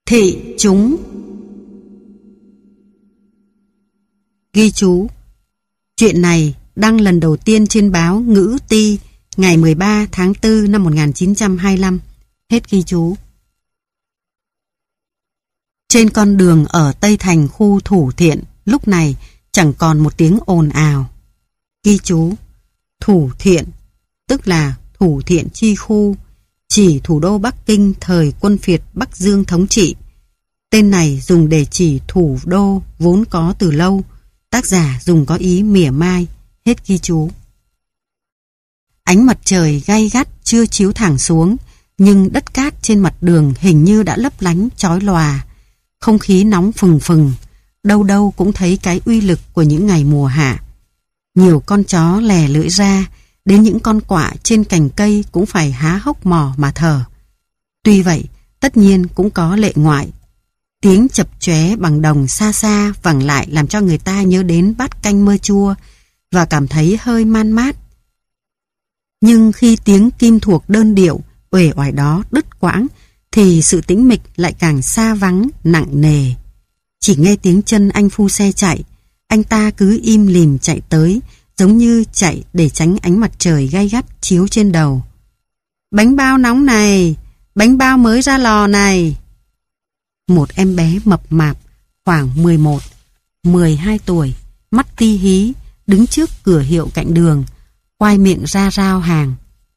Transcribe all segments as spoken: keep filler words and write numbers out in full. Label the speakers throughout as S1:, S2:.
S1: Thị chúng. Ghi chú. Chuyện này đăng lần đầu tiên trên báo Ngữ Ti ngày mười ba tháng tư năm một nghìn chín trăm hai mươi lăm. Hết ghi chú. Trên con đường ở Tây Thành khu Thủ Thiện lúc này chẳng còn một tiếng ồn ào. Ghi chú. Thủ Thiện tức là Thủ Thiện chi khu, chỉ thủ đô Bắc Kinh thời quân phiệt Bắc Dương thống trị. Tên này dùng để chỉ thủ đô vốn có từ lâu, tác giả dùng có ý mỉa mai. Hết ghi chú. Ánh mặt trời gay gắt chưa chiếu thẳng xuống, nhưng đất cát trên mặt đường hình như đã lấp lánh chói lòa. Không khí nóng phừng phừng, đâu đâu cũng thấy cái uy lực của những ngày mùa hạ. Nhiều con chó lè lưỡi ra, đến những con quạ trên cành cây cũng phải há hốc mỏ mà thở. Tuy vậy, tất nhiên cũng có lệ ngoại. Tiếng chập chóe bằng đồng xa xa vẳng lại làm cho người ta nhớ đến bát canh mơ chua và cảm thấy hơi man mát. Nhưng khi tiếng kim thuộc đơn điệu uể oải đó đứt quãng thì sự tĩnh mịch lại càng xa vắng nặng nề. Chỉ nghe tiếng chân anh phu xe chạy, anh ta cứ im lìm chạy tới, giống như chạy để tránh ánh mặt trời gay gắt chiếu trên đầu. Bánh bao nóng này, bánh bao mới ra lò này. Một em bé mập mạp khoảng mười một, mười hai tuổi, mắt ti hí, đứng trước cửa hiệu cạnh đường, quai miệng ra rao hàng.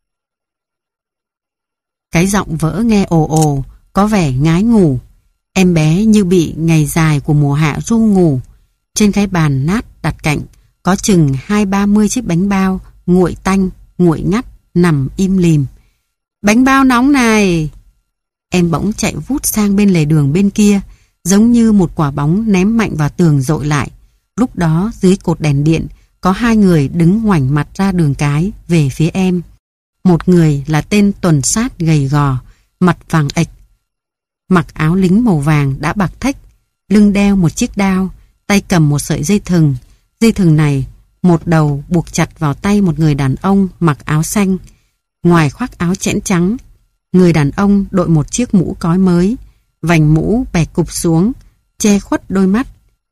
S1: Cái giọng vỡ nghe ồ ồ, có vẻ ngái ngủ. Em bé như bị ngày dài của mùa hạ ru ngủ. Trên cái bàn nát đặt cạnh có chừng hai ba mươi chiếc bánh bao nguội tanh, nguội ngắt nằm im lìm. Bánh bao nóng này. Em bỗng chạy vút sang bên lề đường bên kia, giống như một quả bóng ném mạnh vào tường dội lại. Lúc đó dưới cột đèn điện có hai người đứng ngoảnh mặt ra đường cái về phía em. Một người là tên tuần sát gầy gò, mặt vàng ệch, mặc áo lính màu vàng đã bạc thách, lưng đeo một chiếc đao, tay cầm một sợi dây thừng. Dây thừng này một đầu buộc chặt vào tay một người đàn ông mặc áo xanh, ngoài khoác áo chẽn trắng. Người đàn ông đội một chiếc mũ cói mới, vành mũ bè cụp xuống, che khuất đôi mắt.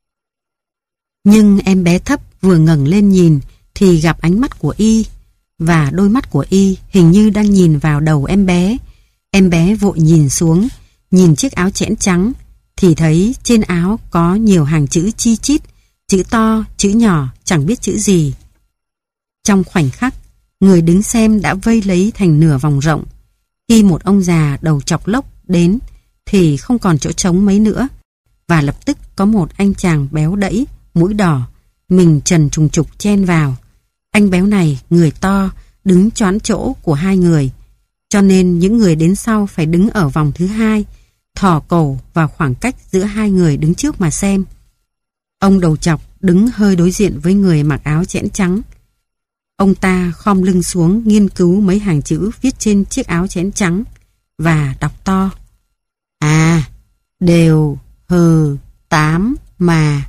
S1: Nhưng em bé thấp vừa ngẩng lên nhìn thì gặp ánh mắt của y, và đôi mắt của y hình như đang nhìn vào đầu em bé. Em bé vội nhìn xuống, nhìn chiếc áo chẽn trắng, thì thấy trên áo có nhiều hàng chữ chi chít, chữ to, chữ nhỏ, chẳng biết chữ gì. Trong khoảnh khắc, người đứng xem đã vây lấy thành nửa vòng rộng. Khi một ông già đầu chọc lốc đến thì không còn chỗ trống mấy nữa, và lập tức có một anh chàng béo đẫy, mũi đỏ, mình trần trùng trục chen vào. Anh béo này người to, đứng choán chỗ của hai người, cho nên những người đến sau phải đứng ở vòng thứ hai, thò cổ vào khoảng cách giữa hai người đứng trước mà xem. Ông đầu chọc đứng hơi đối diện với người mặc áo chẽn trắng. Ông ta khom lưng xuống nghiên cứu mấy hàng chữ viết trên chiếc áo chẽn trắng và đọc to. À, đều, hừ, tám, mà.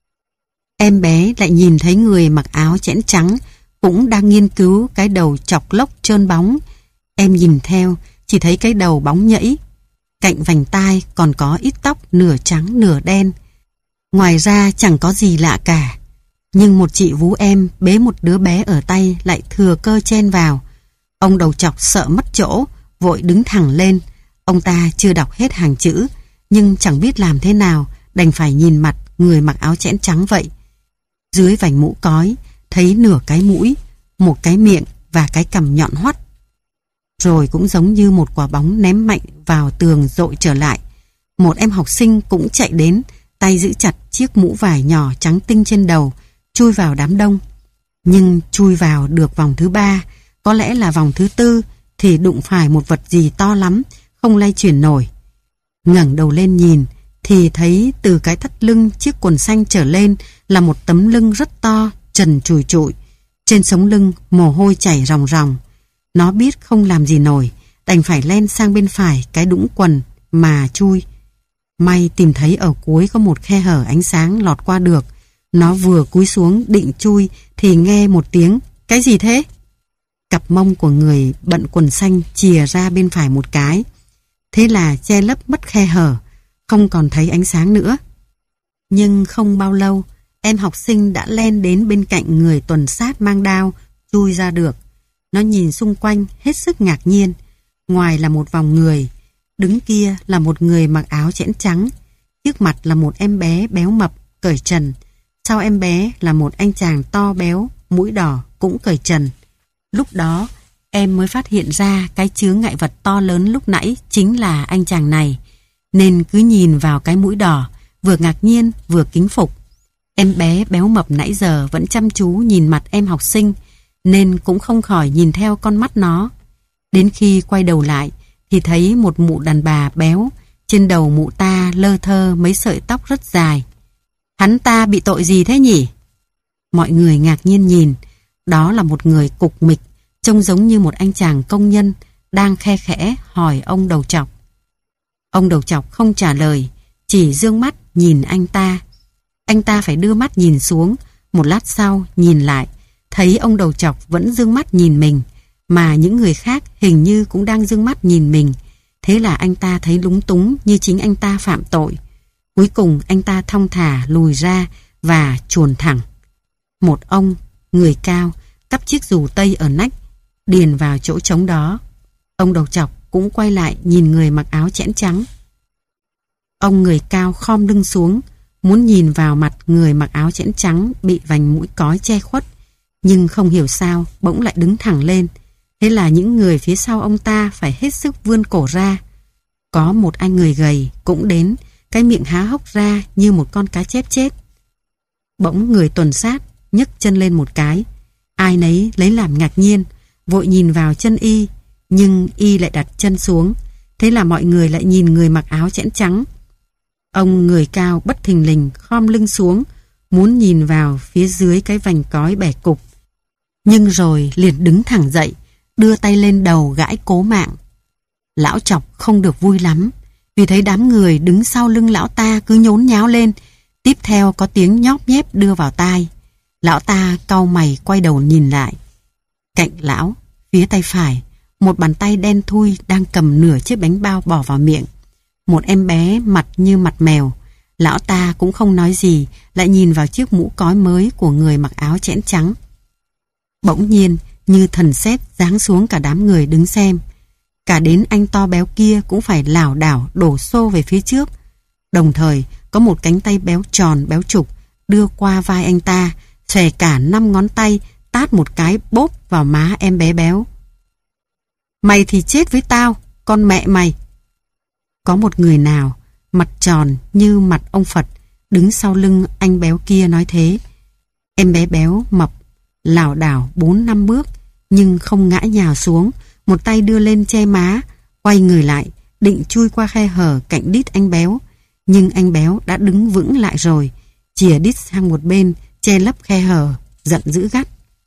S1: Em bé lại nhìn thấy người mặc áo chẽn trắng cũng đang nghiên cứu cái đầu chọc lốc trơn bóng. Em nhìn theo, chỉ thấy cái đầu bóng nhẫy. Cạnh vành tai còn có ít tóc nửa trắng nửa đen. Ngoài ra chẳng có gì lạ cả. Nhưng một chị vú em bế một đứa bé ở tay lại thừa cơ chen vào. Ông đầu chọc sợ mất chỗ, vội đứng thẳng lên. Ông ta chưa đọc hết hàng chữ, nhưng chẳng biết làm thế nào, đành phải nhìn mặt người mặc áo chẽn trắng vậy. Dưới vành mũ cói, thấy nửa cái mũi, một cái miệng và cái cằm nhọn hoắt. Rồi cũng giống như một quả bóng ném mạnh vào tường dội trở lại. Một em học sinh cũng chạy đến, tay giữ chặt chiếc mũ vải nhỏ trắng tinh trên đầu, chui vào đám đông. Nhưng chui vào được vòng thứ ba, có lẽ là vòng thứ tư, thì đụng phải một vật gì to lắm, không lay chuyển nổi. Ngẩng đầu lên nhìn, thì thấy từ cái thắt lưng chiếc quần xanh trở lên là một tấm lưng rất to, trần trùi trụi. Trên sống lưng mồ hôi chảy ròng ròng. Nó biết không làm gì nổi, đành phải len sang bên phải cái đũng quần mà chui. May tìm thấy ở cuối có một khe hở ánh sáng lọt qua được. Nó vừa cúi xuống định chui thì nghe một tiếng, cái gì thế? Cặp mông của người bận quần xanh chìa ra bên phải một cái. Thế là che lấp mất khe hở. không còn thấy ánh sáng nữa. Nhưng không bao lâu, em học sinh đã len đến bên cạnh người tuần sát mang đao, chui ra được. Nó nhìn xung quanh hết sức ngạc nhiên. Ngoài là một vòng người, đứng kia là một người mặc áo chẽn trắng, trước mặt là một em bé béo mập cởi trần, sau em bé là một anh chàng to béo, mũi đỏ cũng cởi trần. Lúc đó em mới phát hiện ra cái chướng ngại vật to lớn lúc nãy chính là anh chàng này, nên cứ nhìn vào cái mũi đỏ, vừa ngạc nhiên vừa kính phục. Em bé béo mập nãy giờ vẫn chăm chú nhìn mặt em học sinh, nên cũng không khỏi nhìn theo con mắt nó. Đến khi quay đầu lại thì thấy một mụ đàn bà béo, trên đầu mụ ta lơ thơ mấy sợi tóc rất dài. Hắn ta bị tội gì thế nhỉ? Mọi người ngạc nhiên nhìn. Đó là một người cục mịch, trông giống như một anh chàng công nhân, đang khe khẽ hỏi ông đầu trọc. Ông đầu trọc không trả lời, chỉ dương mắt nhìn anh ta. Anh ta phải đưa mắt nhìn xuống, một lát sau nhìn lại, thấy ông đầu trọc vẫn dương mắt nhìn mình, mà những người khác hình như cũng đang dương mắt nhìn mình. Thế là anh ta thấy lúng túng như chính anh ta phạm tội. Cuối cùng anh ta thong thả lùi ra và chuồn thẳng. Một ông, người cao, cắp chiếc dù tây ở nách, điền vào chỗ trống đó. Ông đầu trọc cũng quay lại nhìn người mặc áo chẽn trắng. Ông người cao khom lưng xuống, muốn nhìn vào mặt người mặc áo chẽn trắng bị vành mũi cói che khuất, nhưng không hiểu sao bỗng lại đứng thẳng lên. Thế là những người phía sau ông ta phải hết sức vươn cổ ra. Có một anh người gầy cũng đến, cái miệng há hốc ra như một con cá chép chết. Bỗng người tuần sát nhấc chân lên một cái. Ai nấy lấy làm ngạc nhiên, vội nhìn vào chân y, nhưng y lại đặt chân xuống. Thế là mọi người lại nhìn người mặc áo chẽn trắng. Ông người cao bất thình lình khom lưng xuống, muốn nhìn vào phía dưới cái vành cói bẻ cục. Nhưng rồi liền đứng thẳng dậy, đưa tay lên đầu gãi cố mạng. Lão Trọc không được vui lắm, vì thấy đám người đứng sau lưng lão ta cứ nhốn nháo lên. Tiếp theo có tiếng nhóp nhép đưa vào tai. Lão ta cau mày quay đầu nhìn lại. Cạnh lão, phía tay phải, một bàn tay đen thui đang cầm nửa chiếc bánh bao bỏ vào miệng. Một em bé mặt như mặt mèo. Lão ta cũng không nói gì, lại nhìn vào chiếc mũ cói mới của người mặc áo chẽn trắng. Bỗng nhiên, như thần sét giáng xuống cả đám người đứng xem. Cả đến anh to béo kia cũng phải lảo đảo đổ xô về phía trước. Đồng thời, có một cánh tay béo tròn béo trục đưa qua vai anh ta, xòe cả năm ngón tay, tát một cái bốp vào má em bé béo. Mày thì chết với tao, con mẹ mày. Có một người nào, mặt tròn như mặt ông Phật, đứng sau lưng anh béo kia nói thế. Em bé béo mập, lảo đảo bốn năm bước, nhưng không ngã nhào xuống, một tay đưa lên che má, quay người lại, định chui qua khe hở cạnh đít anh béo. Nhưng anh béo đã đứng vững lại rồi, chìa đít sang một bên, che lấp khe hở, giận dữ gắt.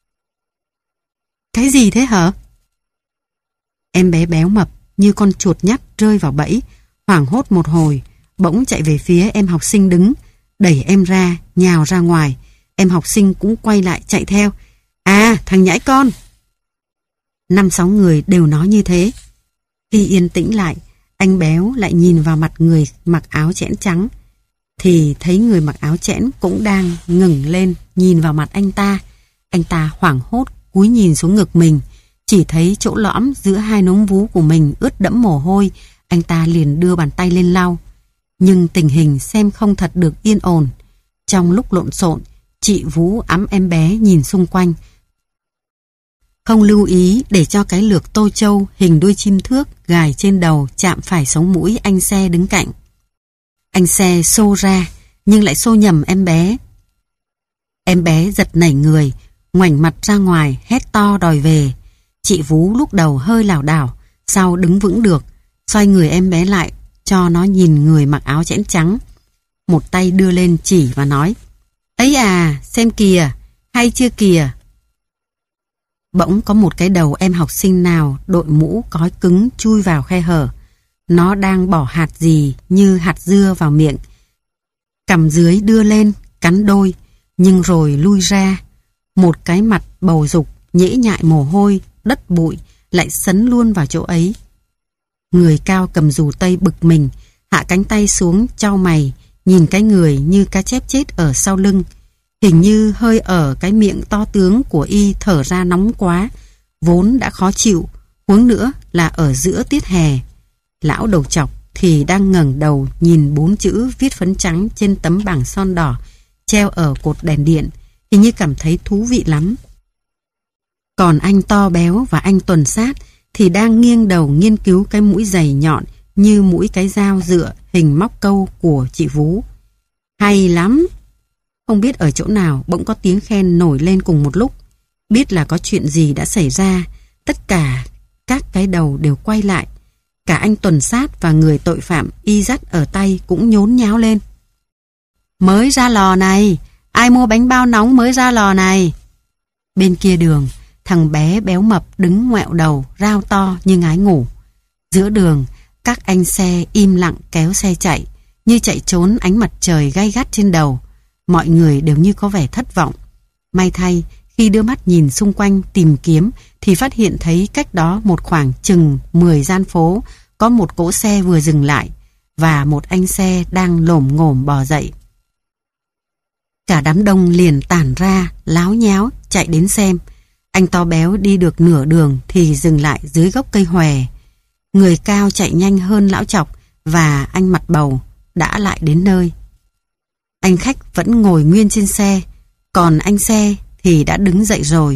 S1: Cái gì thế hả? Em bé béo mập như con chuột nhắt rơi vào bẫy, hoảng hốt một hồi, bỗng chạy về phía em học sinh đứng, đẩy em ra, nhào ra ngoài. Em học sinh cũng quay lại chạy theo. À, thằng nhãi con! Năm sáu người đều nói như thế. Khi yên tĩnh lại, anh béo lại nhìn vào mặt người mặc áo chẽn trắng, thì thấy người mặc áo chẽn cũng đang ngẩng lên nhìn vào mặt anh ta. Anh ta hoảng hốt cúi nhìn xuống ngực mình, chỉ thấy chỗ lõm giữa hai núm vú của mình ướt đẫm mồ hôi. Anh ta liền đưa bàn tay lên lau. Nhưng tình hình xem không thật được yên ổn. Trong lúc lộn xộn, chị Vú ẵm em bé nhìn xung quanh, không lưu ý để cho cái lược tô châu hình đuôi chim thước gài trên đầu chạm phải sống mũi anh Xe đứng cạnh. Anh Xe xô ra, nhưng lại xô nhầm em bé. Em bé giật nảy người, ngoảnh mặt ra ngoài, hét to đòi về. Chị Vú lúc đầu hơi lảo đảo, sau đứng vững được, xoay người em bé lại, cho nó nhìn người mặc áo chẽn trắng. Một tay đưa lên chỉ và nói, ấy à, xem kìa, hay chưa kìa. Bỗng có một cái đầu em học sinh nào đội mũ cói cứng chui vào khe hở. Nó đang bỏ hạt gì như hạt dưa vào miệng. Cằm dưới đưa lên, cắn đôi, nhưng rồi lui ra. Một cái mặt bầu dục, nhễ nhại mồ hôi, đất bụi, lại sấn luôn vào chỗ ấy. Người cao cầm dù tây bực mình, hạ cánh tay xuống chau mày, nhìn cái người như cá chép chết ở sau lưng. Hình như hơi ở cái miệng to tướng của y thở ra nóng quá, vốn đã khó chịu, huống nữa là ở giữa tiết hè. Lão đầu trọc thì đang ngẩng đầu nhìn bốn chữ viết phấn trắng trên tấm bảng son đỏ treo ở cột đèn điện, hình như cảm thấy thú vị lắm. Còn anh to béo và anh tuần sát thì đang nghiêng đầu nghiên cứu cái mũi dày nhọn như mũi cái dao dựa hình móc câu của chị Vú. Hay lắm! Không biết ở chỗ nào bỗng có tiếng khen nổi lên cùng một lúc. Biết là có chuyện gì đã xảy ra, tất cả các cái đầu đều quay lại. Cả anh tuần sát và người tội phạm y dắt ở tay cũng nhốn nháo lên. Mới ra lò này, ai mua bánh bao nóng mới ra lò này? Bên kia đường, thằng bé béo mập đứng ngoẹo đầu, rao to như ngái ngủ. Giữa đường, các anh xe im lặng kéo xe chạy, như chạy trốn ánh mặt trời gay gắt trên đầu. Mọi người đều như có vẻ thất vọng. May thay, khi đưa mắt nhìn xung quanh tìm kiếm thì phát hiện thấy cách đó một khoảng chừng mười gian phố có một cỗ xe vừa dừng lại và một anh xe đang lồm ngồm bò dậy. Cả đám đông liền tản ra, láo nháo, chạy đến xem. Anh to béo đi được nửa đường thì dừng lại dưới gốc cây hòe. Người cao chạy nhanh hơn lão chọc và anh mặt bầu đã lại đến nơi. Anh khách vẫn ngồi nguyên trên xe, còn anh xe thì đã đứng dậy rồi,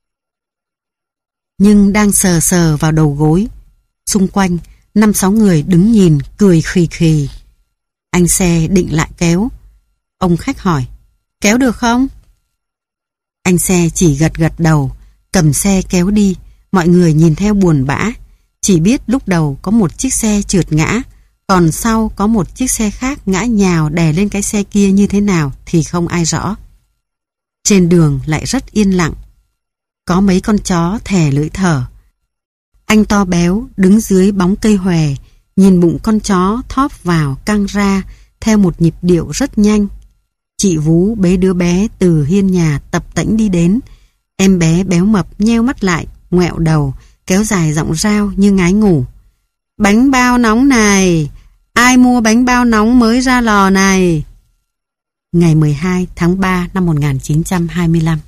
S1: nhưng đang sờ sờ vào đầu gối. Xung quanh, năm sáu người đứng nhìn, cười khì khì. Anh xe định lại kéo. Ông khách hỏi, kéo được không? Anh xe chỉ gật gật đầu, cầm xe kéo đi. Mọi người nhìn theo buồn bã. Chỉ biết lúc đầu có một chiếc xe trượt ngã, còn sau có một chiếc xe khác ngã nhào đè lên cái xe kia như thế nào thì không ai rõ. Trên đường lại rất yên lặng. Có mấy con chó thè lưỡi thở. Anh to béo đứng dưới bóng cây hòe, nhìn bụng con chó thóp vào căng ra theo một nhịp điệu rất nhanh. Chị Vú bế đứa bé từ hiên nhà tập tễnh đi đến. Em bé béo mập nheo mắt lại, ngoẹo đầu, kéo dài giọng rao như ngái ngủ. Bánh bao nóng này! Ai mua bánh bao nóng mới ra lò này? Ngày mười hai tháng ba năm một nghìn chín trăm hai mươi lăm.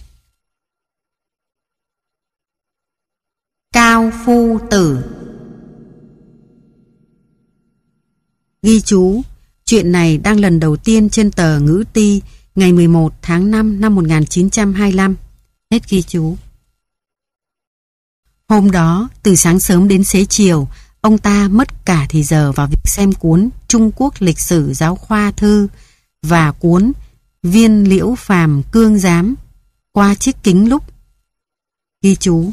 S1: Cao Phu Tử. Ghi chú, chuyện này đăng lần đầu tiên trên tờ Ngữ Ti ngày mười một tháng năm năm một nghìn chín trăm hai mươi lăm. Hết ghi chú. Hôm đó, từ sáng sớm đến xế chiều, ông ta mất cả thì giờ vào việc xem cuốn Trung Quốc lịch sử giáo khoa thư và cuốn Viên Liễu Phàm Cương Giám qua chiếc kính lúp. Ghi chú.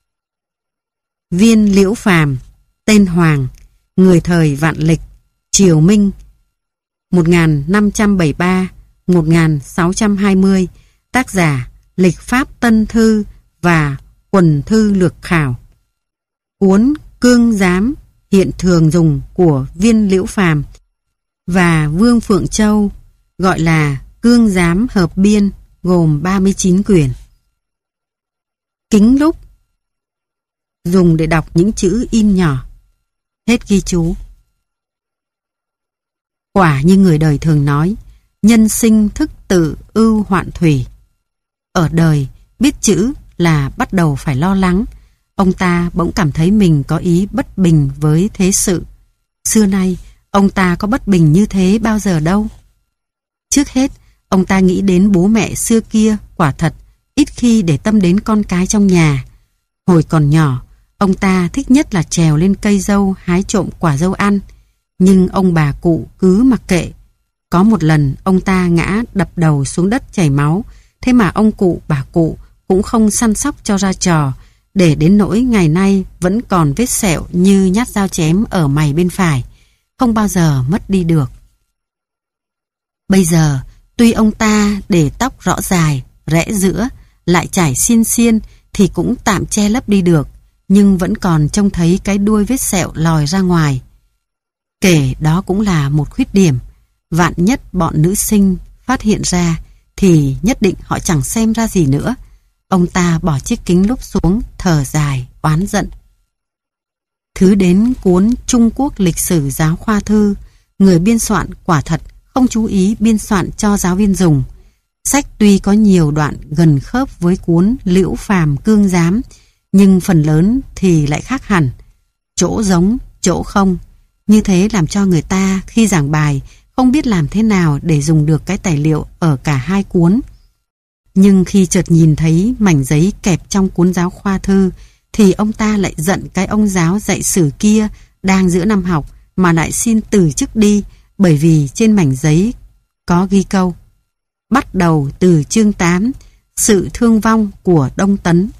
S1: Viên Liễu Phàm, tên Hoàng, người thời Vạn Lịch, Triều Minh một nghìn năm trăm bảy mươi ba đến một nghìn sáu trăm hai mươi, tác giả Lịch Pháp Tân Thư và Quần Thư Lược Khảo. Cuốn Cương Giám hiện thường dùng của Viên Liễu Phàm và Vương Phượng Châu, gọi là Cương Giám hợp biên, gồm ba mươi chín quyển. Kính lúp dùng để đọc những chữ in nhỏ. Hết ghi chú. Quả như người đời thường nói, nhân sinh thức tự ưu hoạn thủy. Ở đời, biết chữ là bắt đầu phải lo lắng. Ông ta bỗng cảm thấy mình có ý bất bình với thế sự. Xưa nay, ông ta có bất bình như thế bao giờ đâu. Trước hết, ông ta nghĩ đến bố mẹ xưa kia, quả thật, ít khi để tâm đến con cái trong nhà. Hồi còn nhỏ, ông ta thích nhất là trèo lên cây dâu hái trộm quả dâu ăn. Nhưng ông bà cụ cứ mặc kệ. Có một lần ông ta ngã đập đầu xuống đất chảy máu, thế mà ông cụ bà cụ cũng không săn sóc cho ra trò, để đến nỗi ngày nay vẫn còn vết sẹo như nhát dao chém ở mày bên phải, không bao giờ mất đi được. Bây giờ, tuy ông ta để tóc rõ dài, rẽ giữa, lại chải xiên xiên thì cũng tạm che lấp đi được, nhưng vẫn còn trông thấy cái đuôi vết sẹo lòi ra ngoài. Kể đó cũng là một khuyết điểm, vạn nhất bọn nữ sinh phát hiện ra thì nhất định họ chẳng xem ra gì nữa. Ông ta bỏ chiếc kính lúp xuống, thở dài, oán giận. Thứ đến cuốn Trung Quốc lịch sử giáo khoa thư người biên soạn quả thật không chú ý biên soạn cho giáo viên dùng. Sách tuy có nhiều đoạn gần khớp với cuốn Liễu Phàm Cương Giám, nhưng phần lớn thì lại khác hẳn. Chỗ giống, chỗ không. Như thế làm cho người ta khi giảng bài không biết làm thế nào để dùng được cái tài liệu ở cả hai cuốn. Nhưng khi chợt nhìn thấy mảnh giấy kẹp trong cuốn giáo khoa thư, thì ông ta lại giận cái ông giáo dạy sử kia đang giữa năm học mà lại xin từ chức đi, bởi vì trên mảnh giấy có ghi câu: bắt đầu từ chương tám, sự thương vong của Đông Tấn.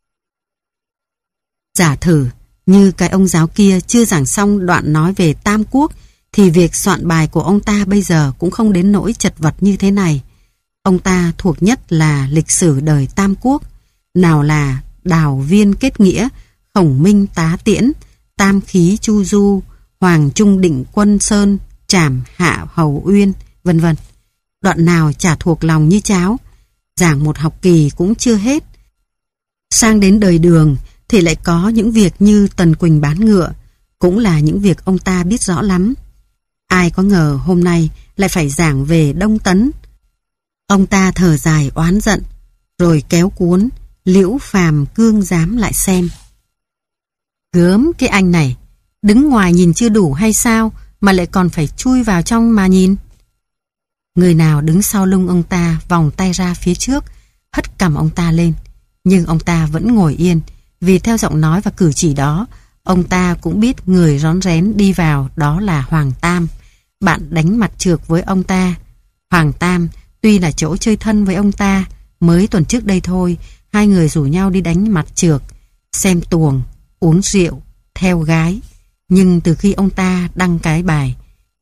S1: Giả thử như cái ông giáo kia chưa giảng xong đoạn nói về Tam Quốc, thì việc soạn bài của ông ta bây giờ cũng không đến nỗi chật vật như thế này. Ông ta thuộc nhất là lịch sử đời Tam Quốc, nào là Đào Viên kết nghĩa, Khổng Minh tá tiễn, Tam khí chu du, Hoàng Trung định quân Sơn, Trảm hạ Hầu Uyên, vân vân. Đoạn nào chả thuộc lòng như cháo. Giảng một học kỳ cũng chưa hết. Sang đến đời Đường thì lại có những việc như Tần Quỳnh bán ngựa, cũng là những việc ông ta biết rõ lắm. Ai có ngờ hôm nay lại phải giảng về Đông Tấn. Ông ta thở dài oán giận, rồi kéo cuốn Liễu Phàm Cương Giám lại xem. Gớm cái anh này, đứng ngoài nhìn chưa đủ hay sao mà lại còn phải chui vào trong mà nhìn. Người nào đứng sau lưng ông ta vòng tay ra phía trước, hất cằm ông ta lên. Nhưng ông ta vẫn ngồi yên, vì theo giọng nói và cử chỉ đó, ông ta cũng biết người rón rén đi vào đó là Hoàng Tam, bạn đánh mặt trược với ông ta. Hoàng Tam tuy là chỗ chơi thân với ông ta, mới tuần trước đây thôi, hai người rủ nhau đi đánh mặt trược, xem tuồng, uống rượu, theo gái. Nhưng từ khi ông ta đăng cái bài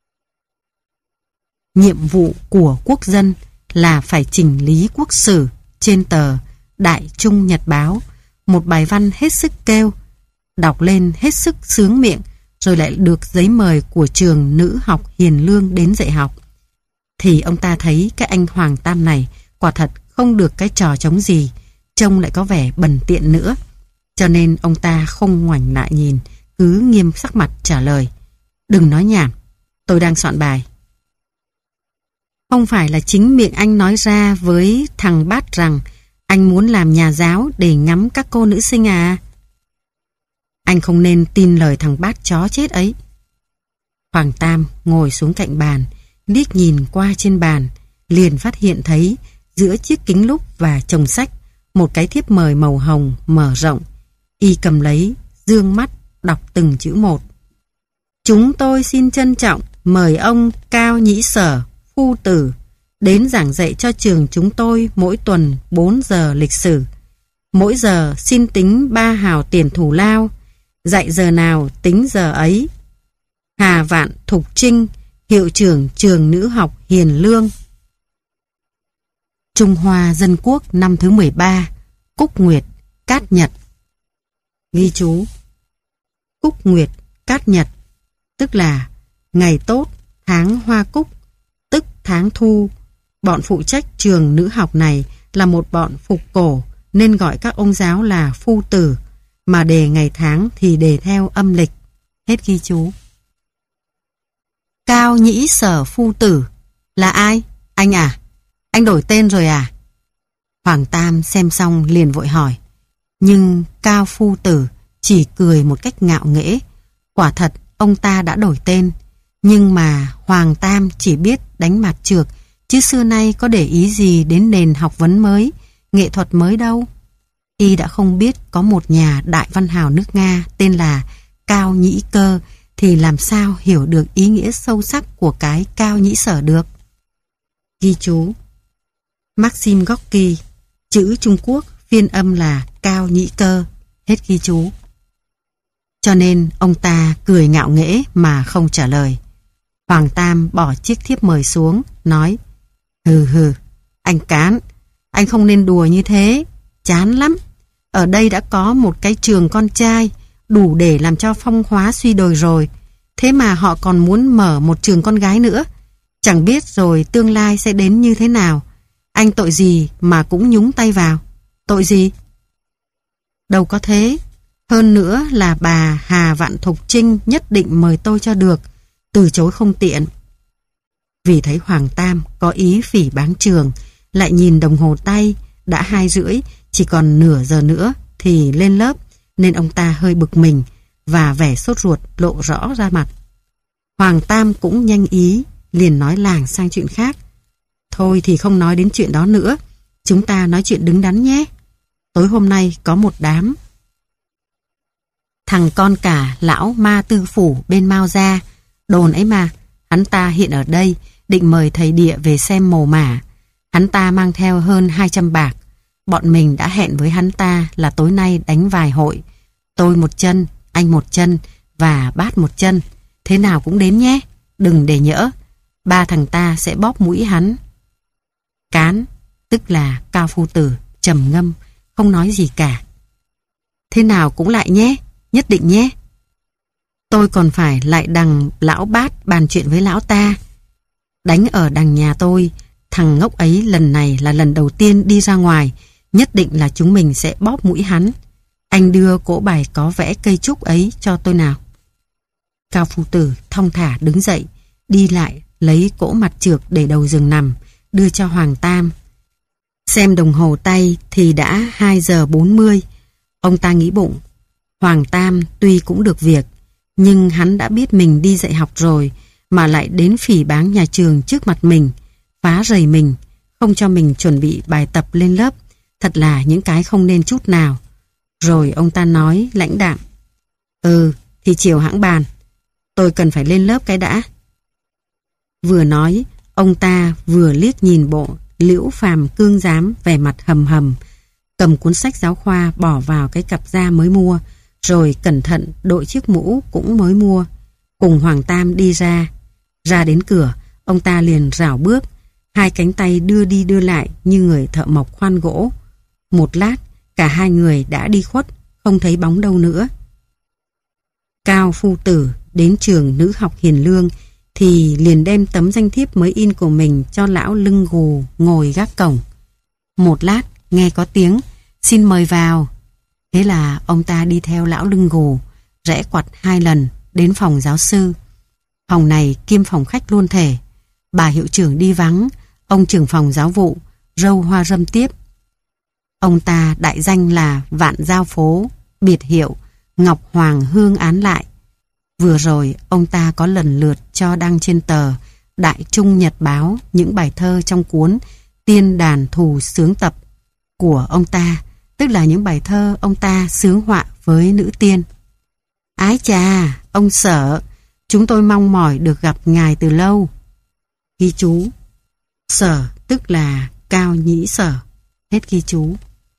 S1: nhiệm vụ của quốc dân là phải chỉnh lý quốc sử trên tờ Đại Trung Nhật Báo, một bài văn hết sức kêu, đọc lên hết sức sướng miệng, rồi lại được giấy mời của trường Nữ học Hiền Lương đến dạy học, thì ông ta thấy cái anh Hoàng Tam này quả thật không được cái trò trống gì, trông lại có vẻ bần tiện nữa. Cho nên ông ta không ngoảnh lại nhìn, cứ nghiêm sắc mặt trả lời: đừng nói nhảm, tôi đang soạn bài. Không phải là chính miệng anh nói ra với thằng Bát rằng anh muốn làm nhà giáo để ngắm các cô nữ sinh à? Anh không nên tin lời thằng Bát chó chết ấy. Hoàng Tam ngồi xuống cạnh bàn, liếc nhìn qua trên bàn, liền phát hiện thấy giữa chiếc kính lúp và chồng sách một cái thiếp mời màu hồng mở rộng. Y cầm lấy, dương mắt đọc từng chữ một. Chúng tôi xin trân trọng mời ông Cao Nhĩ Sở, phu tử, đến giảng dạy cho trường chúng tôi mỗi tuần bốn giờ lịch sử. Mỗi giờ xin tính ba hào tiền thù lao, dạy giờ nào tính giờ ấy. Hà Vạn Thục Trinh, hiệu trưởng trường Nữ học Hiền Lương. Trung Hoa Dân Quốc năm thứ mười ba, Cúc Nguyệt, Cát Nhật. Ghi chú: Cúc Nguyệt, Cát Nhật, tức là ngày tốt, tháng hoa cúc, tức tháng thu. Bọn phụ trách trường nữ học này là một bọn phục cổ, nên gọi các ông giáo là phu tử, mà đề ngày tháng thì đề theo âm lịch. Hết ghi chú. Cao Nhĩ Sở phu tử là ai? Anh à? Anh đổi tên rồi à? Hoàng Tam xem xong liền vội hỏi. Nhưng Cao phu tử chỉ cười một cách ngạo nghễ. Quả thật ông ta đã đổi tên, nhưng mà Hoàng Tam chỉ biết đánh mặt trược, chứ xưa nay có để ý gì đến nền học vấn mới, nghệ thuật mới đâu. Y đã không biết có một nhà đại văn hào nước Nga tên là Cao Nhĩ Cơ, thì làm sao hiểu được ý nghĩa sâu sắc của cái Cao Nhĩ Sở được. Ghi chú: Maxim Gorky, chữ Trung Quốc, phiên âm là Cao Nhĩ Cơ. Hết ghi chú. Cho nên ông ta cười ngạo nghễ mà không trả lời. Hoàng Tam bỏ chiếc thiếp mời xuống, nói: Hừ hừ, anh Cán, anh không nên đùa như thế, chán lắm. Ở đây đã có một cái trường con trai đủ để làm cho phong hóa suy đồi rồi, thế mà họ còn muốn mở một trường con gái nữa. Chẳng biết rồi tương lai sẽ đến như thế nào. Anh tội gì mà cũng nhúng tay vào? Tội gì? Đâu có thế. Hơn nữa là bà Hà Vạn Thục Trinh nhất định mời tôi cho được. từ chối không tiện. Vì thấy Hoàng Tam có ý phỉ báng trường, lại nhìn đồng hồ tay, đã hai rưỡi, chỉ còn nửa giờ nữa thì lên lớp, nên ông ta hơi bực mình và vẻ sốt ruột lộ rõ ra mặt. Hoàng Tam cũng nhanh ý, liền nói làng sang chuyện khác. Thôi thì không nói đến chuyện đó nữa, chúng ta nói chuyện đứng đắn nhé. Tối hôm nay có một đám. Thằng con cả lão ma tư phủ bên Mao Gia, đồn ấy mà, hắn ta hiện ở đây, định mời thầy địa về xem mồ mả. Hắn ta mang theo hơn hai trăm bạc. Bọn mình đã hẹn với hắn ta là tối nay đánh vài hội. Tôi một chân, anh một chân và Bát một chân. Thế nào cũng đến nhé, đừng để nhỡ. Ba thằng ta sẽ bóp mũi hắn. Cán, tức là Cao Phu Tử, trầm ngâm, không nói gì cả. Thế nào cũng lại nhé, nhất định nhé. Tôi còn phải lại đằng lão Bát bàn chuyện với lão ta. Đánh ở đằng nhà tôi, thằng ngốc ấy lần này là lần đầu tiên đi ra ngoài, nhất định là chúng mình sẽ bóp mũi hắn. Anh đưa cỗ bài có vẽ cây trúc ấy cho tôi nào. Cao Phu Tử thong thả đứng dậy, đi lại lấy cỗ mặt trược để đầu giường nằm, đưa cho Hoàng Tam. Xem đồng hồ tay thì đã hai giờ bốn mươi. Ông ta nghĩ bụng, Hoàng Tam tuy cũng được việc, nhưng hắn đã biết mình đi dạy học rồi, mà lại đến phỉ báng nhà trường trước mặt mình, phá rầy mình, không cho mình chuẩn bị bài tập lên lớp, thật là những cái không nên chút nào. Rồi ông ta nói lãnh đạm, Ừ, thì chiều hãng bàn, tôi cần phải lên lớp cái đã. Vừa nói, ông ta vừa liếc nhìn bộ Liễu Phàm Cương Giám vẻ mặt hầm hầm, cầm cuốn sách giáo khoa bỏ vào cái cặp da mới mua, rồi cẩn thận đội chiếc mũ cũng mới mua, cùng Hoàng Tam đi ra. Ra đến cửa, ông ta liền rảo bước, hai cánh tay đưa đi đưa lại như người thợ mộc khoan gỗ. Một lát, cả hai người đã đi khuất, không thấy bóng đâu nữa. Cao Phu Tử đến trường nữ học Hiền Lương thì liền đem tấm danh thiếp mới in của mình cho lão lưng gù ngồi gác cổng. Một lát, nghe có tiếng, xin mời vào. Thế là ông ta đi theo lão lưng gù, rẽ quặt hai lần đến phòng giáo sư. Phòng này kiêm phòng khách luôn thể. Bà hiệu trưởng đi vắng, ông trưởng phòng giáo vụ, râu hoa râm tiếp. Ông ta đại danh là Vạn Giao Phố, biệt hiệu Ngọc Hoàng Hương Án Lại. Vừa rồi ông ta có lần lượt cho đăng trên tờ Đại Trung Nhật Báo những bài thơ trong cuốn Tiên Đàn Thù Sướng Tập của ông ta, tức là những bài thơ ông ta sướng họa với nữ tiên. Ái chà, ông Sở, chúng tôi mong mỏi được gặp ngài từ lâu. Ghi chú, Sở tức là Cao Nhĩ Sở. Hết ghi chú.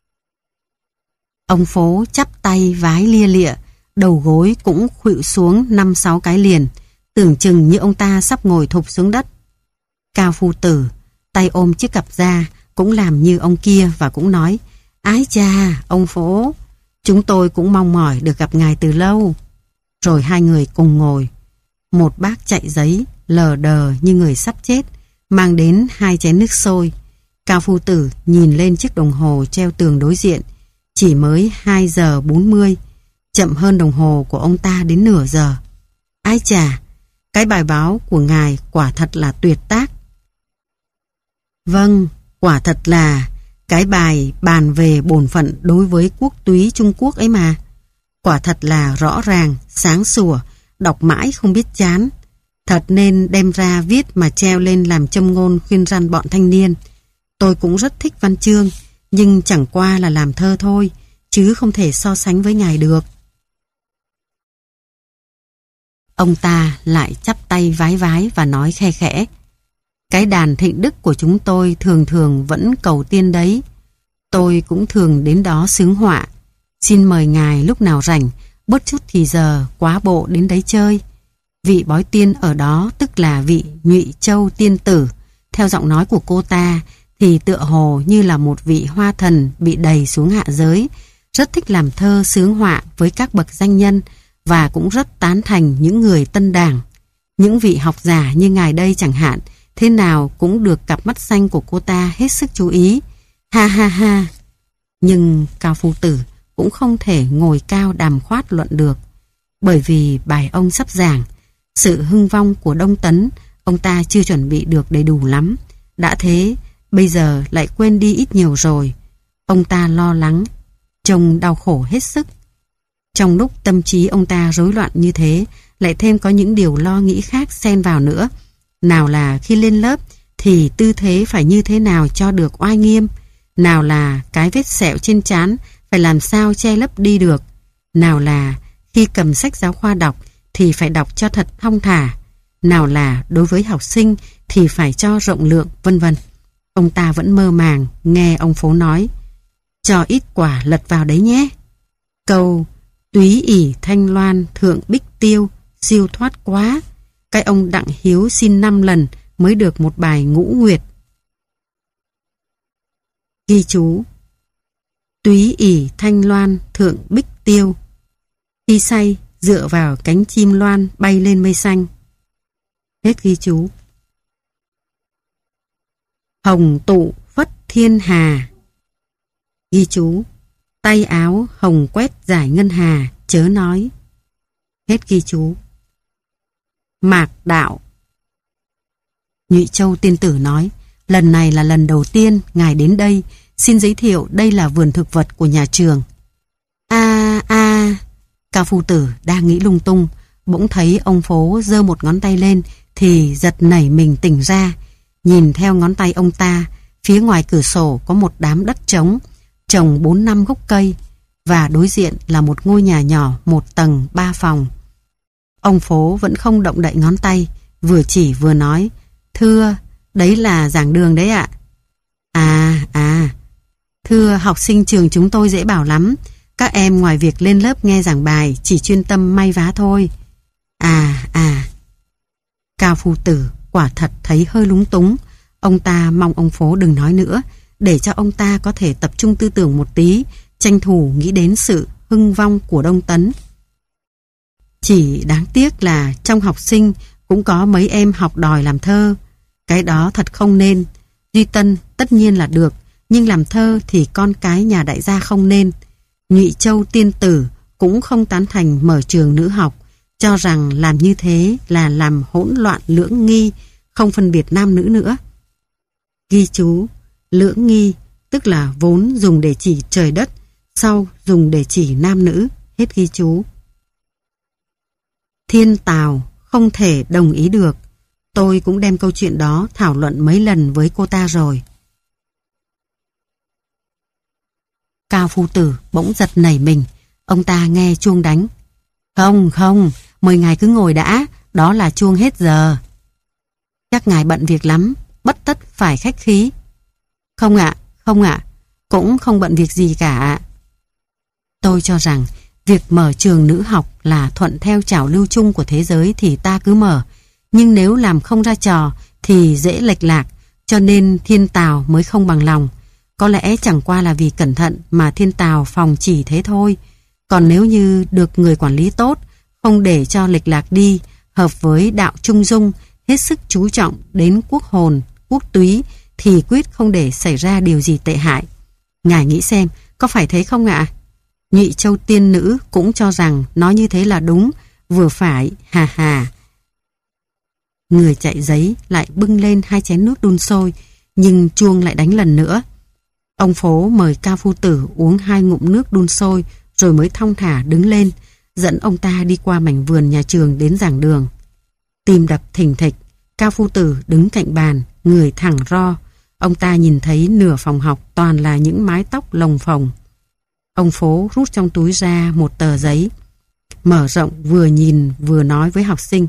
S1: Ông Phố chắp tay vái lia lịa, đầu gối cũng khuỵu xuống năm sáu cái liền, tưởng chừng như ông ta sắp ngồi thụp xuống đất. Cao Phu Tử, tay ôm chiếc cặp da, cũng làm như ông kia và cũng nói, ái cha, ông Phố, chúng tôi cũng mong mỏi được gặp ngài từ lâu. Rồi hai người cùng ngồi. Một bác chạy giấy, lờ đờ như người sắp chết, mang đến hai chén nước sôi. Cao Phu Tử nhìn lên chiếc đồng hồ treo tường đối diện, chỉ mới hai giờ bốn mươi, chậm hơn đồng hồ của ông ta đến nửa giờ. Ái chà, cái bài báo của ngài quả thật là tuyệt tác. Vâng, quả thật là cái bài bàn về bổn phận đối với quốc túy Trung Quốc ấy mà. Quả thật là rõ ràng, sáng sủa, đọc mãi không biết chán. Thật nên đem ra viết mà treo lên làm châm ngôn khuyên răn bọn thanh niên. Tôi cũng rất thích văn chương, nhưng chẳng qua là làm thơ thôi, chứ không thể so sánh với ngài được. Ông ta lại chắp tay vái vái và nói khe khẽ, cái đàn Thịnh Đức của chúng tôi thường thường vẫn cầu tiên đấy. Tôi cũng thường đến đó sướng họa. Xin mời ngài lúc nào rảnh, bớt chút thì giờ quá bộ đến đấy chơi. Vị bói tiên ở đó tức là vị Nhụy Châu tiên tử. Theo giọng nói của cô ta thì tựa hồ như là một vị hoa thần bị đầy xuống hạ giới, rất thích làm thơ sướng họa với các bậc danh nhân và cũng rất tán thành những người tân đảng. Những vị học giả như ngài đây chẳng hạn, thế nào cũng được cặp mắt xanh của cô ta hết sức chú ý. Ha ha ha. Nhưng Cao Phu Tử cũng không thể ngồi cao đàm khoát luận được, bởi vì bài ông sắp giảng Sự hưng vong của Đông Tấn ông ta chưa chuẩn bị được đầy đủ lắm. Đã thế, bây giờ lại quên đi ít nhiều rồi. Ông ta lo lắng, trông đau khổ hết sức. Trong lúc tâm trí ông ta rối loạn như thế, lại thêm có những điều lo nghĩ khác xen vào nữa. Nào là khi lên lớp thì tư thế phải như thế nào cho được oai nghiêm. Nào là cái vết sẹo trên trán phải làm sao che lấp đi được. Nào là khi cầm sách giáo khoa đọc thì phải đọc cho thật thong thả. Nào là đối với học sinh thì phải cho rộng lượng, vân vân. Ông ta vẫn mơ màng nghe ông Phố nói, cho ít quả lật vào đấy nhé. Câu túy ỷ thanh loan thượng bích tiêu siêu thoát quá. Cái ông Đặng Hiếu xin năm lần mới được một bài ngũ nguyệt. Ghi chú: túy ỷ thanh loan thượng bích tiêu. Khi say dựa vào cánh chim loan bay lên mây xanh. Hết ghi chú. Hồng tụ phất thiên hà. Ghi chú: tay áo hồng quét giải ngân hà, chớ nói. Hết ghi chú. Mạc đạo. Nhụy Châu tiên tử nói, lần này là lần đầu tiên ngài đến đây, xin giới thiệu đây là vườn thực vật của nhà trường. A a Cao phu tử đang nghĩ lung tung, bỗng thấy ông Phố giơ một ngón tay lên thì giật nảy mình tỉnh ra. Nhìn theo ngón tay ông ta, phía ngoài cửa sổ có một đám đất trống, trồng bốn năm gốc cây, và đối diện là một ngôi nhà nhỏ một tầng ba phòng. Ông Phố vẫn không động đậy ngón tay, vừa chỉ vừa nói, thưa, đấy là giảng đường đấy ạ. À, à, thưa, học sinh trường chúng tôi dễ bảo lắm. Các em ngoài việc lên lớp nghe giảng bài chỉ chuyên tâm may vá thôi. À, à. Cao phu tử quả thật thấy hơi lúng túng. Ông ta mong ông Phố đừng nói nữa, để cho ông ta có thể tập trung tư tưởng một tí, tranh thủ nghĩ đến sự hưng vong của Đông Tấn. Chỉ đáng tiếc là trong học sinh cũng có mấy em học đòi làm thơ. Cái đó thật không nên. Duy Tân tất nhiên là được, nhưng làm thơ thì con cái nhà đại gia không nên. Nhụy Châu tiên tử cũng không tán thành mở trường nữ học, cho rằng làm như thế là làm hỗn loạn lưỡng nghi, không phân biệt nam nữ nữa. Ghi chú: lưỡng nghi tức là vốn dùng để chỉ trời đất, sau dùng để chỉ nam nữ. Hết ghi chú. Thiên Tào không thể đồng ý được. Tôi cũng đem câu chuyện đó thảo luận mấy lần với cô ta rồi. Cao phu tử bỗng giật nảy mình. Ông ta nghe chuông đánh. Không, không, mời ngài cứ ngồi đã, đó là chuông hết giờ. Chắc ngài bận việc lắm, bất tất phải khách khí. Không ạ, không ạ, cũng không bận việc gì cả. Tôi cho rằng việc mở trường nữ học là thuận theo trào lưu chung của thế giới thì ta cứ mở, nhưng nếu làm không ra trò thì dễ lệch lạc, cho nên Thiên Tào mới không bằng lòng. Có lẽ chẳng qua là vì cẩn thận mà Thiên Tào phòng chỉ thế thôi. Còn nếu như được người quản lý tốt, không để cho lệch lạc đi, hợp với đạo trung dung, hết sức chú trọng đến quốc hồn, quốc túy, thì quyết không để xảy ra điều gì tệ hại. Ngài nghĩ xem, có phải thế không ạ? Nhụy Châu tiên nữ cũng cho rằng nói như thế là đúng, vừa phải, hà hà. Người chạy giấy lại bưng lên hai chén nước đun sôi, nhưng chuông lại đánh lần nữa. Ông Phố mời Cao phu tử uống hai ngụm nước đun sôi, rồi mới thong thả đứng lên, dẫn ông ta đi qua mảnh vườn nhà trường đến giảng đường. Tim đập thình thịch, Cao phu tử đứng cạnh bàn, người thẳng ro. Ông ta nhìn thấy nửa phòng học toàn là những mái tóc lồng phồng. Ông Phố rút trong túi ra một tờ giấy, mở rộng vừa nhìn vừa nói với học sinh.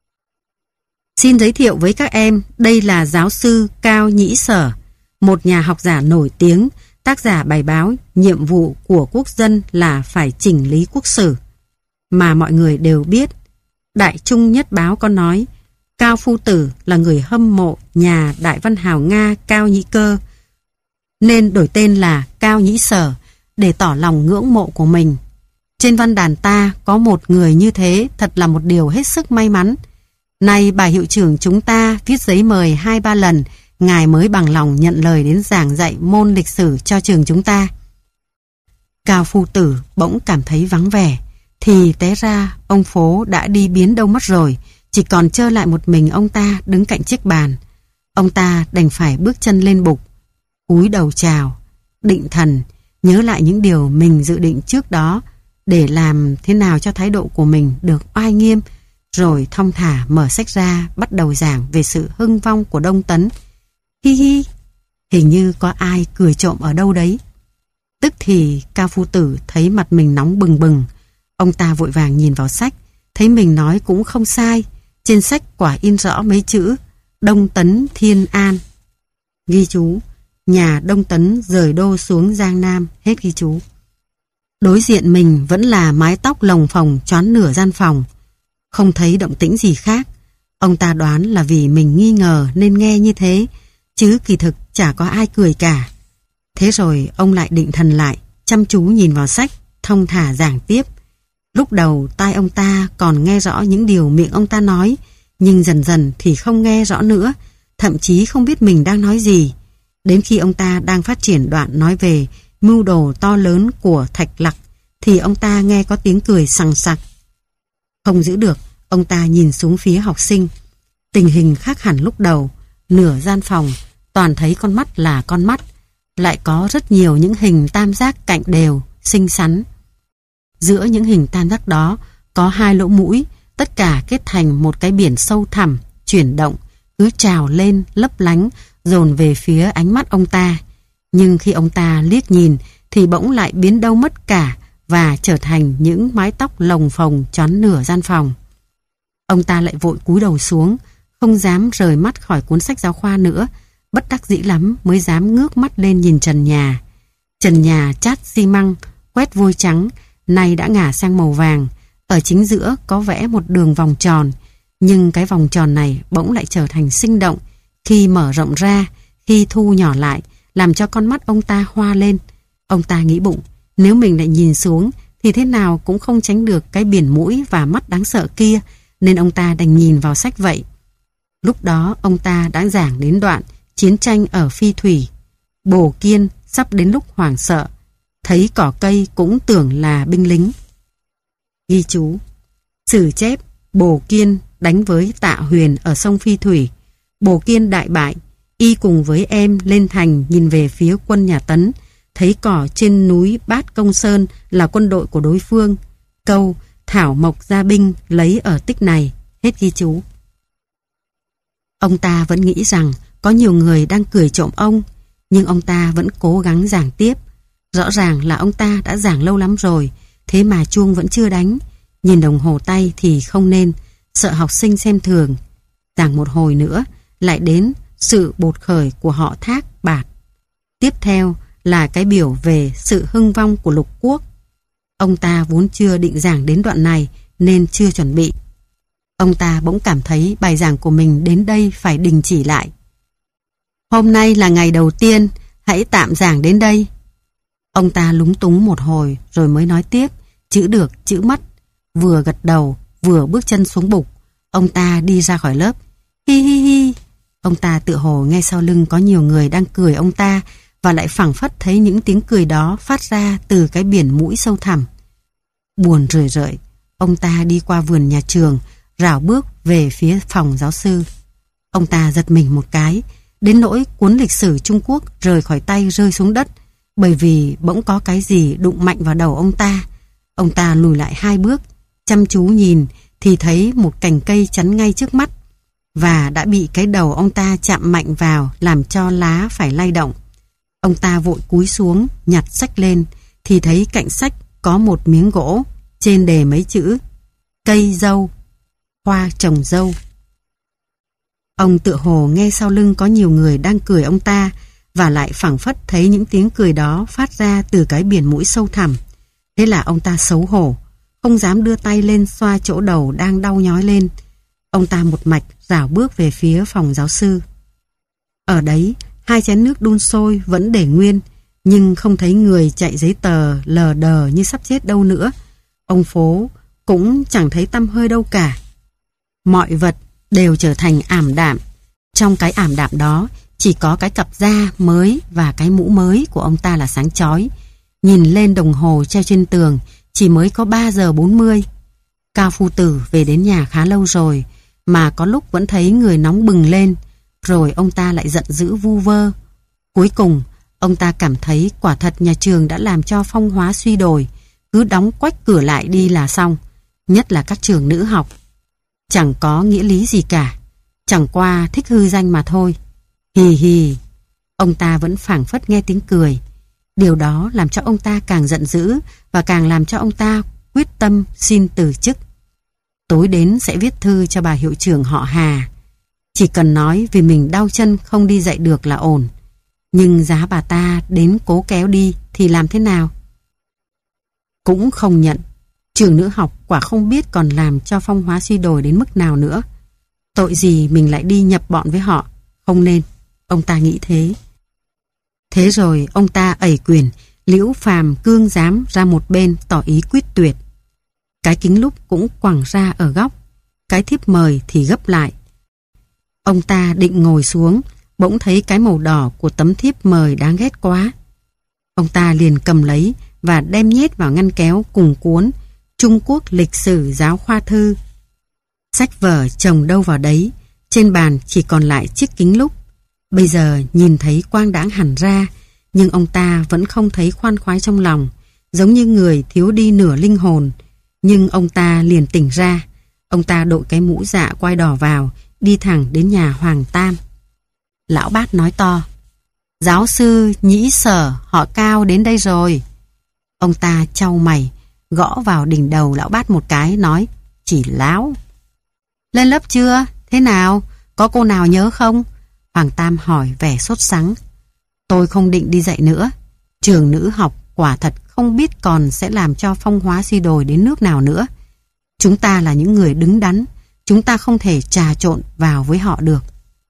S1: Xin giới thiệu với các em, đây là giáo sư Cao Nhĩ Sở, một nhà học giả nổi tiếng, tác giả bài báo nhiệm vụ của quốc dân là phải chỉnh lý quốc sử. Mà mọi người đều biết, Đại Trung Nhất Báo có nói, Cao phu tử là người hâm mộ nhà đại văn hào Nga Cao Nhĩ Cơ, nên đổi tên là Cao Nhĩ Sở để tỏ lòng ngưỡng mộ của mình. Trên văn đàn ta có một người như thế thật là một điều hết sức may mắn. Nay bà hiệu trưởng chúng ta viết giấy mời hai ba lần, ngài mới bằng lòng nhận lời đến giảng dạy môn lịch sử cho trường chúng ta. Cao phu tử bỗng cảm thấy vắng vẻ, thì té ra ông Phố đã đi biến đâu mất rồi, chỉ còn trơ lại một mình ông ta đứng cạnh chiếc bàn. Ông ta đành phải bước chân lên bục, cúi đầu chào, định thần, nhớ lại những điều mình dự định trước đó để làm thế nào cho thái độ của mình được oai nghiêm, rồi thong thả mở sách ra bắt đầu giảng về sự hưng vong của Đông Tấn. Hi hi, hình như có ai cười trộm ở đâu đấy. Tức thì Cao Phu Tử thấy mặt mình nóng bừng bừng. Ông ta vội vàng nhìn vào sách, thấy mình nói cũng không sai. Trên sách quả in rõ mấy chữ Đông Tấn Thiên An. Ghi chú: nhà Đông Tấn rời đô xuống Giang Nam. Hết ghi chú. Đối diện mình vẫn là mái tóc lồng phồng choán nửa gian phòng. Không thấy động tĩnh gì khác. Ông ta đoán là vì mình nghi ngờ nên nghe như thế, chứ kỳ thực chả có ai cười cả. Thế rồi ông lại định thần lại, chăm chú nhìn vào sách, thong thả giảng tiếp. Lúc đầu tai ông ta còn nghe rõ những điều miệng ông ta nói, nhưng dần dần thì không nghe rõ nữa, thậm chí không biết mình đang nói gì. Đến khi ông ta đang phát triển đoạn nói về mưu đồ to lớn của Thạch Lặc, thì ông ta nghe có tiếng cười sằng sặc. Không giữ được, ông ta nhìn xuống phía học sinh. Tình hình khác hẳn lúc đầu. Nửa gian phòng toàn thấy con mắt là con mắt, lại có rất nhiều những hình tam giác cạnh đều, xinh xắn. Giữa những hình tam giác đó có hai lỗ mũi, tất cả kết thành một cái biển sâu thẳm, chuyển động, cứ trào lên, lấp lánh, dồn về phía ánh mắt ông ta. Nhưng khi ông ta liếc nhìn thì bỗng lại biến đâu mất cả và trở thành những mái tóc lồng phồng choán nửa gian phòng. Ông ta lại vội cúi đầu xuống, không dám rời mắt khỏi cuốn sách giáo khoa nữa, bất đắc dĩ lắm mới dám ngước mắt lên nhìn trần nhà. Trần nhà chát xi măng, quét vôi trắng, nay đã ngả sang màu vàng. Ở chính giữa có vẽ một đường vòng tròn, nhưng cái vòng tròn này bỗng lại trở thành sinh động, khi mở rộng ra, khi thu nhỏ lại, làm cho con mắt ông ta hoa lên. Ông ta nghĩ bụng, nếu mình lại nhìn xuống thì thế nào cũng không tránh được cái biển mũi và mắt đáng sợ kia, nên ông ta đành nhìn vào sách vậy. Lúc đó ông ta đã giảng đến đoạn chiến tranh ở Phi Thủy. Bồ Kiên sắp đến lúc hoảng sợ, thấy cỏ cây cũng tưởng là binh lính. Ghi chú: sử chép Bồ Kiên đánh với Tạ Huyền ở sông Phi Thủy. Bồ Kiên đại bại, y cùng với em lên thành nhìn về phía quân nhà Tấn, thấy cỏ trên núi Bát Công Sơn là quân đội của đối phương. Câu thảo mộc gia binh lấy ở tích này. Hết ghi chú. Ông ta vẫn nghĩ rằng có nhiều người đang cười trộm ông, nhưng ông ta vẫn cố gắng giảng tiếp. Rõ ràng là ông ta đã giảng lâu lắm rồi, thế mà chuông vẫn chưa đánh. Nhìn đồng hồ tay thì không nên, sợ học sinh xem thường. Giảng một hồi nữa, lại đến sự bột khởi của họ Thác Bạt. Tiếp theo là cái biểu về sự hưng vong của lục quốc. Ông ta vốn chưa định giảng đến đoạn này nên chưa chuẩn bị. Ông ta bỗng cảm thấy bài giảng của mình đến đây phải đình chỉ lại. Hôm nay là ngày đầu tiên, hãy tạm giảng đến đây. Ông ta lúng túng một hồi rồi mới nói tiếp, chữ được chữ mất. Vừa gật đầu, vừa bước chân xuống bục. Ông ta đi ra khỏi lớp. Hi hi hi. Ông ta tự hồ nghe sau lưng có nhiều người đang cười ông ta, và lại phảng phất thấy những tiếng cười đó phát ra từ cái biển mũi sâu thẳm. Buồn rười rượi, ông ta đi qua vườn nhà trường, rảo bước về phía phòng giáo sư. Ông ta giật mình một cái, đến nỗi cuốn lịch sử Trung Quốc rời khỏi tay rơi xuống đất, bởi vì bỗng có cái gì đụng mạnh vào đầu ông ta. Ông ta lùi lại hai bước, chăm chú nhìn thì thấy một cành cây chắn ngay trước mắt, và đã bị cái đầu ông ta chạm mạnh vào làm cho lá phải lay động. Ông ta vội cúi xuống nhặt sách lên thì thấy cạnh sách có một miếng gỗ, trên đề mấy chữ cây dâu, hoa trồng dâu. Ông tự hồ nghe sau lưng có nhiều người đang cười ông ta, và lại phảng phất thấy những tiếng cười đó phát ra từ cái biển mũi sâu thẳm. Thế là ông ta xấu hổ, không dám đưa tay lên xoa chỗ đầu đang đau nhói lên. Ông ta một mạch rảo bước về phía phòng giáo sư. Ở đấy, hai chén nước đun sôi vẫn để nguyên, nhưng không thấy người chạy giấy tờ lờ đờ như sắp chết đâu nữa. Ông phố cũng chẳng thấy tăm hơi đâu cả. Mọi vật đều trở thành ảm đạm. Trong cái ảm đạm đó chỉ có cái cặp da mới và cái mũ mới của ông ta là sáng chói. Nhìn lên đồng hồ treo trên tường, chỉ mới có ba giờ bốn mươi. Cao Phu Tử về đến nhà khá lâu rồi, mà có lúc vẫn thấy người nóng bừng lên, rồi ông ta lại giận dữ vu vơ. Cuối cùng, ông ta cảm thấy quả thật nhà trường đã làm cho phong hóa suy đồi, cứ đóng quách cửa lại đi là xong, nhất là các trường nữ học. Chẳng có nghĩa lý gì cả, chẳng qua thích hư danh mà thôi. Hì hì, ông ta vẫn phảng phất nghe tiếng cười. Điều đó làm cho ông ta càng giận dữ và càng làm cho ông ta quyết tâm xin từ chức. Tối đến sẽ viết thư cho bà hiệu trưởng họ Hà. Chỉ cần nói vì mình đau chân không đi dạy được là ổn. Nhưng giá bà ta đến cố kéo đi thì làm thế nào? Cũng không nhận. Trường nữ học quả không biết còn làm cho phong hóa suy đồi đến mức nào nữa. Tội gì mình lại đi nhập bọn với họ. Không nên. Ông ta nghĩ thế. Thế rồi ông ta ẩy quyền, liễu phàm cương giám ra một bên tỏ ý quyết tuyệt. Cái kính lúp cũng quẳng ra ở góc. Cái thiếp mời thì gấp lại. Ông ta định ngồi xuống, bỗng thấy cái màu đỏ của tấm thiếp mời đáng ghét quá. Ông ta liền cầm lấy và đem nhét vào ngăn kéo cùng cuốn Trung Quốc lịch sử giáo khoa thư. Sách vở chồng đâu vào đấy, trên bàn chỉ còn lại chiếc kính lúp. Bây giờ nhìn thấy quang đãng hẳn ra, nhưng ông ta vẫn không thấy khoan khoái trong lòng, giống như người thiếu đi nửa linh hồn. Nhưng ông ta liền tỉnh ra. Ông ta đội cái mũ dạ quai đỏ vào, đi thẳng đến nhà Hoàng Tam. Lão Bát nói to: "Giáo sư Nhĩ Sở họ Cao đến đây rồi." Ông ta chau mày, gõ vào đỉnh đầu lão Bát một cái, nói: "Chỉ láo." "Lên lớp chưa? Thế nào? Có cô nào nhớ không?" Hoàng Tam hỏi vẻ sốt sắng. "Tôi không định đi dạy nữa. Trường nữ học quả thật không biết còn sẽ làm cho phong hóa suy đồi đến nước nào nữa. Chúng ta là những người đứng đắn, chúng ta không thể trà trộn vào với họ được."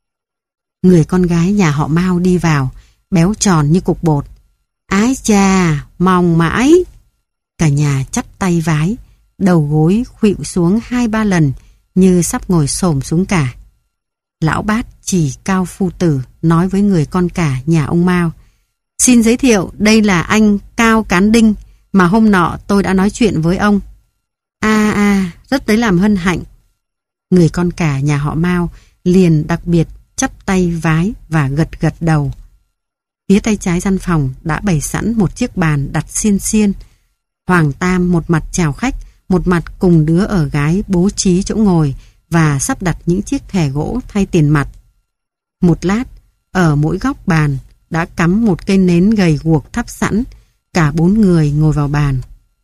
S1: Người con gái nhà họ Mao đi vào, béo tròn như cục bột. "Ái chà, mong mãi." Cả nhà chắp tay vái, đầu gối khuỵu xuống hai ba lần như sắp ngồi xổm xuống cả. Lão Bát chỉ Cao phu tử nói với người con cả nhà ông Mao: "Xin giới thiệu, đây là anh Cao Cán Đinh mà hôm nọ tôi đã nói chuyện với ông." "A a, rất lấy làm hân hạnh." Người con cả nhà họ Mao liền đặc biệt chắp tay vái và gật gật đầu. Phía tay trái gian phòng đã bày sẵn một chiếc bàn đặt xiên xiên. Hoàng Tam một mặt chào khách, một mặt cùng đứa ở gái bố trí chỗ ngồi và sắp đặt những chiếc thẻ gỗ thay tiền mặt. Một lát, ở mỗi góc bàn đã cắm một cây nến gầy guộc thắp sẵn. Cả bốn người ngồi vào bàn.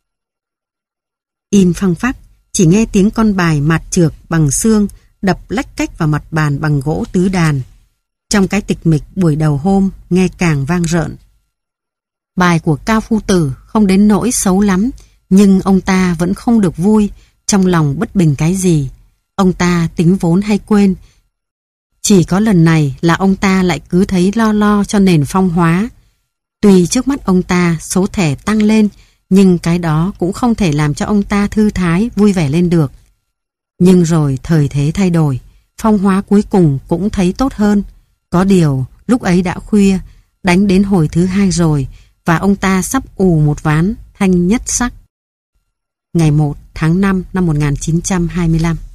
S1: Im phăng phắc, chỉ nghe tiếng con bài mạt trược bằng xương đập lách cách vào mặt bàn bằng gỗ tứ đàn. Trong cái tịch mịch buổi đầu hôm nghe càng vang rợn. Bài của Cao phu tử không đến nỗi xấu lắm, nhưng ông ta vẫn không được vui, trong lòng bất bình cái gì. Ông ta tính vốn hay quên. Chỉ có lần này là ông ta lại cứ thấy lo lo cho nền phong hóa. Tuy trước mắt ông ta số thẻ tăng lên, nhưng cái đó cũng không thể làm cho ông ta thư thái vui vẻ lên được. Nhưng rồi thời thế thay đổi, phong hóa cuối cùng cũng thấy tốt hơn. Có điều lúc ấy đã khuya, đánh đến hồi thứ hai rồi, và ông ta sắp ù một ván thanh nhất sắc. Ngày một tháng năm năm một nghìn chín trăm hai mươi lăm.